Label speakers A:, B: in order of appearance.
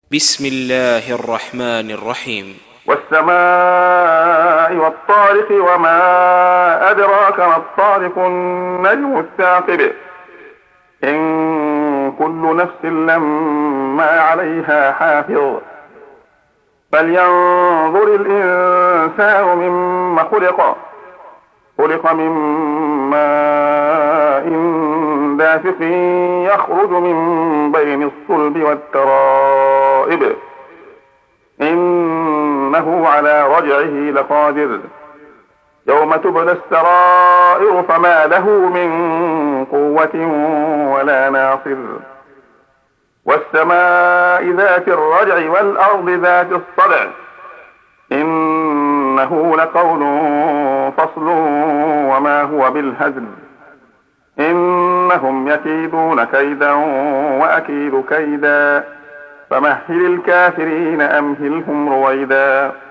A: بسم الله الرحمن الرحيم.
B: والسماء والطارق وما أدراك ما الطارق النجم الثاقب إن كل نفس لما عليها حافظ فلينظر الإنسان مما خلق من ماء دافق يخرج من بين الصلب والترائب إنه على رجعه لقادر يوم تبلى السرائر فما له من قوة ولا ناصر والسماء ذات الرجع والأرض ذات الصدع إنه لقول فصل وما هو بالهزل إنهم يكيدون كيدا وأكيد كيدا فمهل الكافرين أمهلهم رويدا.